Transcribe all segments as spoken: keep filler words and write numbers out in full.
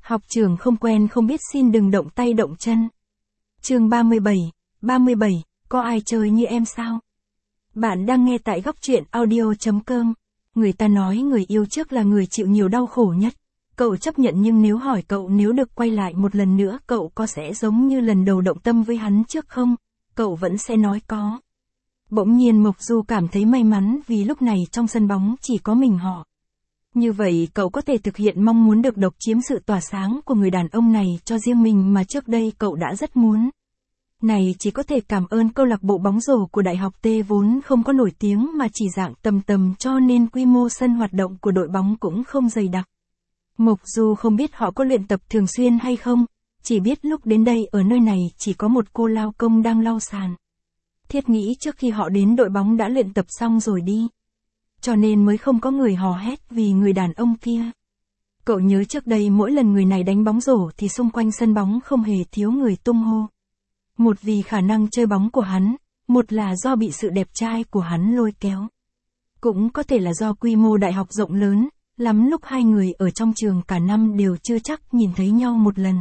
Học trường không quen không biết xin đừng động tay động chân. Chương ba mươi bảy, ba mươi bảy, có ai chơi như em sao? Bạn đang nghe tại góc truyện audio chấm com. Người ta nói người yêu trước là người chịu nhiều đau khổ nhất. Cậu chấp nhận, nhưng nếu hỏi cậu nếu được quay lại một lần nữa cậu có sẽ giống như lần đầu động tâm với hắn trước không? Cậu vẫn sẽ nói có. Bỗng nhiên Mộc Du cảm thấy may mắn vì lúc này trong sân bóng chỉ có mình họ. Như vậy cậu có thể thực hiện mong muốn được độc chiếm sự tỏa sáng của người đàn ông này cho riêng mình mà trước đây cậu đã rất muốn. Này chỉ có thể cảm ơn câu lạc bộ bóng rổ của Đại học T vốn không có nổi tiếng mà chỉ dạng tầm tầm, cho nên quy mô sân hoạt động của đội bóng cũng không dày đặc. Mộc Du không biết họ có luyện tập thường xuyên hay không, chỉ biết lúc đến đây ở nơi này chỉ có một cô lao công đang lau sàn. Thiết nghĩ trước khi họ đến đội bóng đã luyện tập xong rồi đi. Cho nên mới không có người hò hét vì người đàn ông kia. Cậu nhớ trước đây mỗi lần người này đánh bóng rổ thì xung quanh sân bóng không hề thiếu người tung hô. Một vì khả năng chơi bóng của hắn, một là do bị sự đẹp trai của hắn lôi kéo. Cũng có thể là do quy mô đại học rộng lớn, lắm lúc hai người ở trong trường cả năm đều chưa chắc nhìn thấy nhau một lần.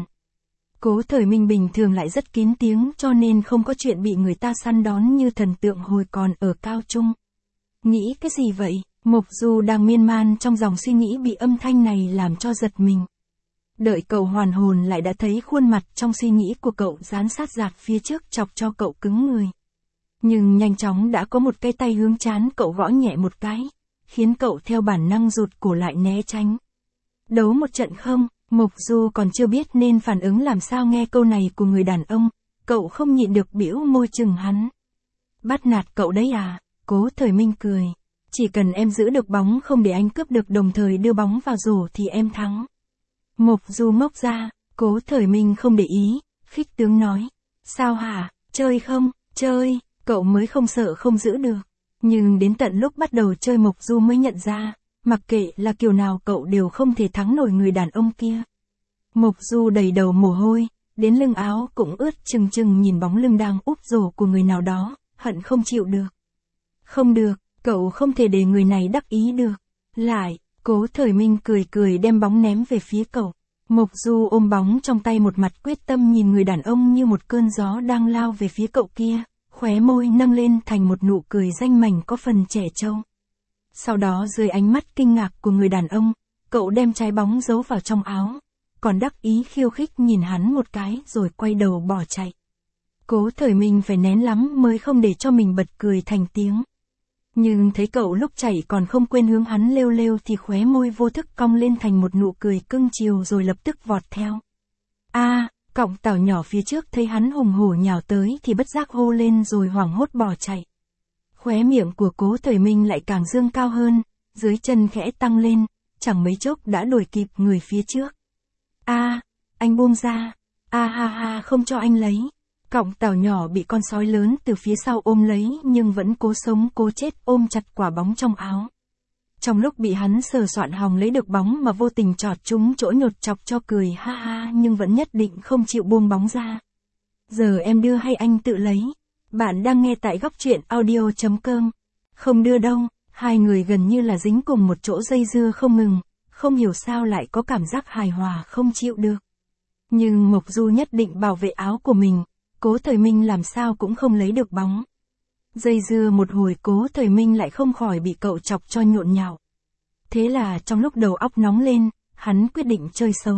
Cố Thời Minh bình thường lại rất kín tiếng cho nên không có chuyện bị người ta săn đón như thần tượng hồi còn ở cao trung. Nghĩ cái gì vậy? Mộc Du đang miên man trong dòng suy nghĩ bị âm thanh này làm cho giật mình. Đợi cậu hoàn hồn lại đã thấy khuôn mặt trong suy nghĩ của cậu dán sát dạt phía trước chọc cho cậu cứng người. Nhưng nhanh chóng đã có một cái tay hướng trán cậu gõ nhẹ một cái, khiến cậu theo bản năng rụt cổ lại né tránh. Đấu một trận không? Mộc Du còn chưa biết nên phản ứng làm sao nghe câu này của người đàn ông, cậu không nhịn được bĩu môi chừng hắn. Bắt nạt cậu đấy à? Cố Thời Minh cười. Chỉ cần em giữ được bóng không để anh cướp được đồng thời đưa bóng vào rổ thì em thắng. Mộc Du ngốc ra, Cố Thời Minh không để ý, khích tướng nói. Sao hả? Chơi không? Chơi, cậu mới không sợ không giữ được. Nhưng đến tận lúc bắt đầu chơi Mộc Du mới nhận ra, mặc kệ là kiểu nào cậu đều không thể thắng nổi người đàn ông kia. Mộc Du đầy đầu mồ hôi, đến lưng áo cũng ướt chừng chừng nhìn bóng lưng đang úp rổ của người nào đó, hận không chịu được. Không được, cậu không thể để người này đắc ý được. Lại, Cố Thời Minh cười cười đem bóng ném về phía cậu. Mộc Du ôm bóng trong tay một mặt quyết tâm nhìn người đàn ông như một cơn gió đang lao về phía cậu kia, khóe môi nâng lên thành một nụ cười danh mảnh có phần trẻ trâu. Sau đó dưới ánh mắt kinh ngạc của người đàn ông, cậu đem trái bóng giấu vào trong áo, còn đắc ý khiêu khích nhìn hắn một cái rồi quay đầu bỏ chạy. Cố Thời Minh phải nén lắm mới không để cho mình bật cười thành tiếng. Nhưng thấy cậu lúc chạy còn không quên hướng hắn lêu lêu thì khóe môi vô thức cong lên thành một nụ cười cưng chiều rồi lập tức vọt theo. A, à, cọng tảo nhỏ phía trước thấy hắn hùng hổ nhào tới thì bất giác hô lên rồi hoảng hốt bỏ chạy. Khóe miệng của Cố Thời Minh lại càng dương cao hơn, dưới chân khẽ tăng lên, chẳng mấy chốc đã đuổi kịp người phía trước. A, à, anh buông ra. A à, ha ha không cho anh lấy. Cọng tảo nhỏ bị con sói lớn từ phía sau ôm lấy nhưng vẫn cố sống cố chết ôm chặt quả bóng trong áo. Trong lúc bị hắn sờ soạn hòng lấy được bóng mà vô tình chọt trúng chỗ nhột chọc cho cười ha ha nhưng vẫn nhất định không chịu buông bóng ra. Giờ em đưa hay anh tự lấy? Bạn đang nghe tại góc truyện audio chấm com. Không đưa đâu, hai người gần như là dính cùng một chỗ dây dưa không ngừng, không hiểu sao lại có cảm giác hài hòa không chịu được. Nhưng Mộc Du nhất định bảo vệ áo của mình. Cố Thời Minh làm sao cũng không lấy được bóng. Dây dưa một hồi Cố Thời Minh lại không khỏi bị cậu chọc cho nhộn nhạo. Thế là trong lúc đầu óc nóng lên, hắn quyết định chơi xấu.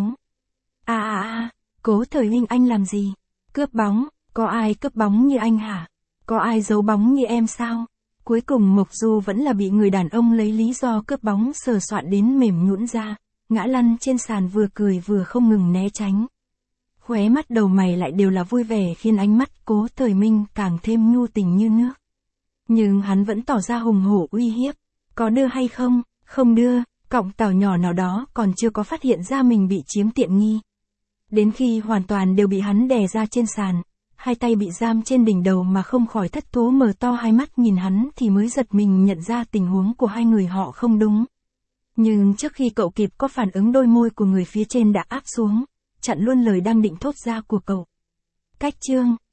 À à à, Cố Thời Minh anh làm gì? Cướp bóng, có ai cướp bóng như anh hả? Có ai giấu bóng như em sao? Cuối cùng Mộc Du vẫn là bị người đàn ông lấy lý do cướp bóng sờ soạn đến mềm nhũn ra, ngã lăn trên sàn vừa cười vừa không ngừng né tránh. Khóe mắt đầu mày lại đều là vui vẻ khiến ánh mắt Cố Thời Minh càng thêm nhu tình như nước. Nhưng hắn vẫn tỏ ra hùng hổ uy hiếp. Có đưa hay không? Không đưa, cọng tảo nhỏ nào đó còn chưa có phát hiện ra mình bị chiếm tiện nghi. Đến khi hoàn toàn đều bị hắn đè ra trên sàn, hai tay bị giam trên đỉnh đầu mà không khỏi thất thố mở to hai mắt nhìn hắn thì mới giật mình nhận ra tình huống của hai người họ không đúng. Nhưng trước khi cậu kịp có phản ứng đôi môi của người phía trên đã áp xuống, chặn luôn lời đang định thốt ra của cậu. Cách chương